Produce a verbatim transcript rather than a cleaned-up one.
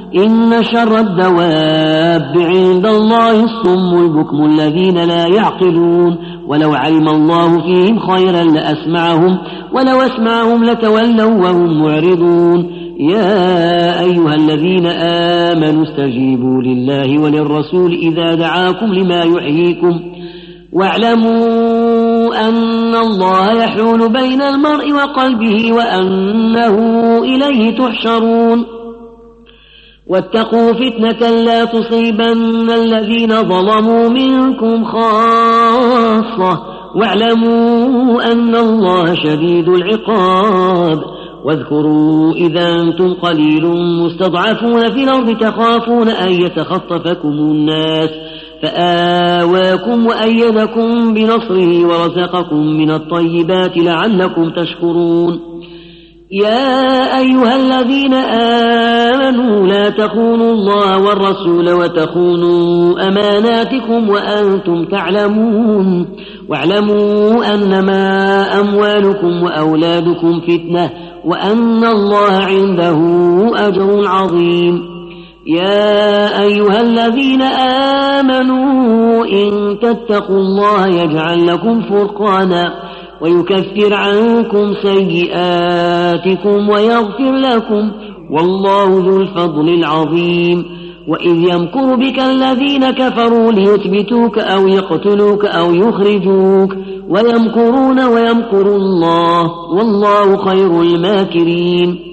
إن شر الدواب عند الله الصم البكم الذين لا يعقلون ولو علم الله فيهم خيرا لأسمعهم ولو أسمعهم لتولوا وهم معرضون يا أيها الذين آمنوا استجيبوا لله وللرسول إذا دعاكم لما يحييكم واعلموا أن الله يحول بين المرء وقلبه وأنه إليه تحشرون واتقوا فتنة لا تصيبن الذين ظلموا منكم خاصة واعلموا أن الله شديد العقاب واذكروا إذا أنتم قليل مستضعفون في الأرض تخافون أن يتخطفكم الناس فآواكم وأيدكم بنصره ورزقكم من الطيبات لعلكم تشكرون يا أيها الذين آمنوا لا تخونوا الله والرسول وتخونوا أماناتكم وأنتم تعلمون واعلموا أنما أموالكم وأولادكم فتنة وأن الله عنده أجر عظيم يا أيها الذين آمنوا إن تتقوا الله يجعل لكم فرقانا ويكفر عنكم سيئاتكم ويغفر لكم والله ذو الفضل العظيم وإذ يمكر بك الذين كفروا ليثبتوك أو يقتلوك أو يخرجوك ويمكرون ويمكر الله والله خير الماكرين